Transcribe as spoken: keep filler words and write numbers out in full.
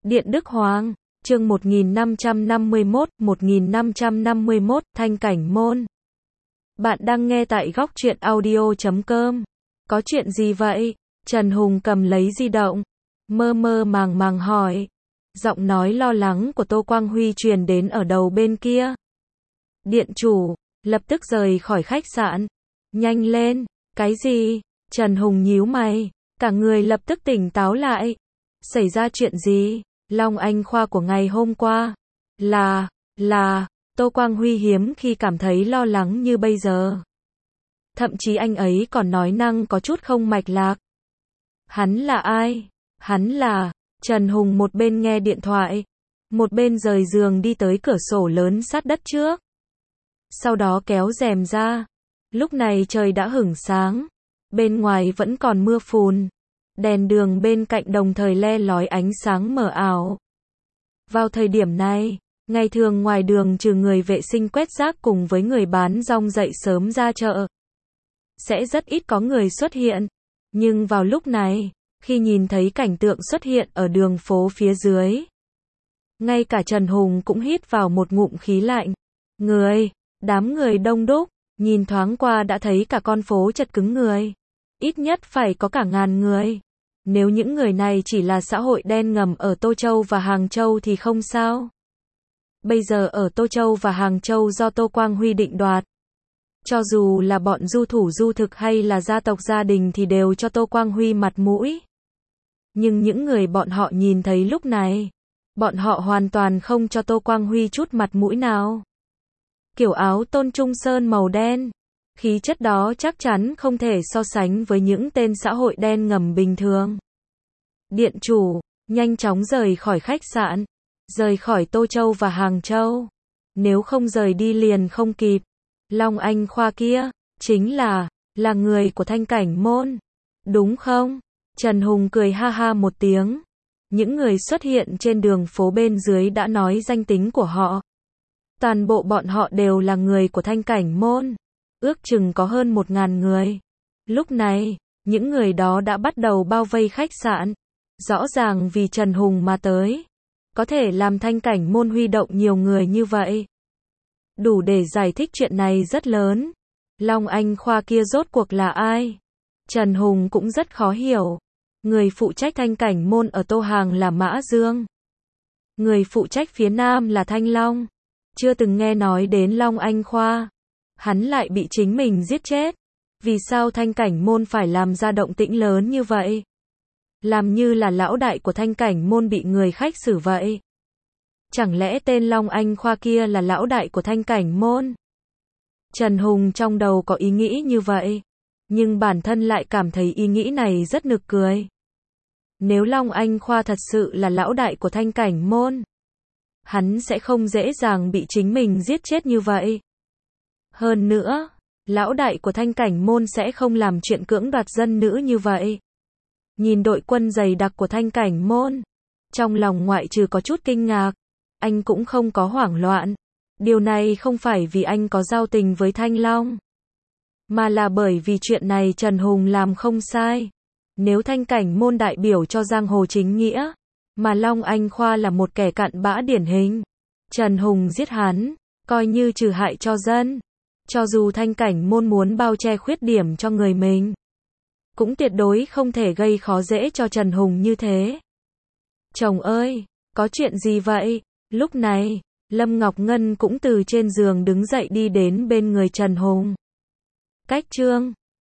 Điện Đức Hoàng, chương một nghìn năm trăm năm mươi mốt, một nghìn năm trăm năm mươi mốt, Thanh Cảnh Môn. Bạn đang nghe tại góc truyện audio chấm com. Có chuyện gì vậy? Trần Hùng cầm lấy di động, mơ mơ màng màng hỏi. Giọng nói lo lắng của Tô Quang Huy truyền đến ở đầu bên kia. Điện chủ, lập tức rời khỏi khách sạn. Nhanh lên, cái gì? Trần Hùng nhíu mày, cả người lập tức tỉnh táo lại. Xảy ra chuyện gì? Long Anh Khoa của ngày hôm qua. Là, là, Tô Quang Huy hiếm khi cảm thấy lo lắng như bây giờ. Thậm chí anh ấy còn nói năng có chút không mạch lạc. Hắn là ai? Hắn là... Trần Hùng một bên nghe điện thoại, một bên rời giường đi tới cửa sổ lớn sát đất trước. Sau đó kéo rèm ra. Lúc này trời đã hửng sáng. Bên ngoài vẫn còn mưa phùn. Đèn đường bên cạnh đồng thời le lói ánh sáng mờ ảo. Vào thời điểm này, ngày thường ngoài đường trừ người vệ sinh quét rác cùng với người bán rong dậy sớm ra chợ, sẽ rất ít có người xuất hiện. Nhưng vào lúc này, khi nhìn thấy cảnh tượng xuất hiện ở đường phố phía dưới, ngay cả Trần Hùng cũng hít vào một ngụm khí lạnh. Người, đám người đông đúc, nhìn thoáng qua đã thấy cả con phố chật cứng người. Ít nhất phải có cả ngàn người. Nếu những người này chỉ là xã hội đen ngầm ở Tô Châu và Hàng Châu thì không sao. Bây giờ ở Tô Châu và Hàng Châu do Tô Quang Huy định đoạt. Cho dù là bọn du thủ du thực hay là gia tộc gia đình thì đều cho Tô Quang Huy mặt mũi. Nhưng những người bọn họ nhìn thấy lúc này, bọn họ hoàn toàn không cho Tô Quang Huy chút mặt mũi nào. Kiểu áo Tôn Trung Sơn màu đen, khí chất đó chắc chắn không thể so sánh với những tên xã hội đen ngầm bình thường. Điện chủ, nhanh chóng rời khỏi khách sạn, rời khỏi Tô Châu và Hàng Châu. Nếu không rời đi liền không kịp. Long Anh Khoa kia, chính là, là người của Thanh Cảnh Môn, đúng không? Trần Hùng cười ha ha một tiếng. Những người xuất hiện trên đường phố bên dưới đã nói danh tính của họ. Toàn bộ bọn họ đều là người của Thanh Cảnh Môn. Ước chừng có hơn một ngàn người. Lúc này, những người đó đã bắt đầu bao vây khách sạn. Rõ ràng vì Trần Hùng mà tới. Có thể làm Thanh Cảnh Môn huy động nhiều người như vậy. Đủ để giải thích chuyện này rất lớn. Long Anh Khoa kia rốt cuộc là ai? Trần Hùng cũng rất khó hiểu. Người phụ trách Thanh Cảnh Môn ở Tô Hàng là Mã Dương. Người phụ trách phía Nam là Thanh Long. Chưa từng nghe nói đến Long Anh Khoa. Hắn lại bị chính mình giết chết. Vì sao Thanh Cảnh Môn phải làm ra động tĩnh lớn như vậy? Làm như là lão đại của Thanh Cảnh Môn bị người khách xử vậy. Chẳng lẽ tên Long Anh Khoa kia là lão đại của Thanh Cảnh Môn? Trần Hùng trong đầu có ý nghĩ như vậy. Nhưng bản thân lại cảm thấy ý nghĩ này rất nực cười. Nếu Long Anh Khoa thật sự là lão đại của Thanh Cảnh Môn, hắn sẽ không dễ dàng bị chính mình giết chết như vậy. Hơn nữa, lão đại của Thanh Cảnh Môn sẽ không làm chuyện cưỡng đoạt dân nữ như vậy. Nhìn đội quân dày đặc của Thanh Cảnh Môn, trong lòng ngoại trừ có chút kinh ngạc, anh cũng không có hoảng loạn. Điều này không phải vì anh có giao tình với Thanh Long, mà là bởi vì chuyện này Trần Hùng làm không sai. Nếu Thanh Cảnh Môn đại biểu cho giang hồ chính nghĩa, mà Long Anh Khoa là một kẻ cặn bã điển hình, Trần Hùng giết hắn, coi như trừ hại cho dân. Cho dù Thanh Cảnh Môn muốn bao che khuyết điểm cho người mình, cũng tuyệt đối không thể gây khó dễ cho Trần Hùng như thế. Chồng ơi, có chuyện gì vậy? Lúc này, Lâm Ngọc Ngân cũng từ trên giường đứng dậy đi đến bên người Trần Hùng. Cách chương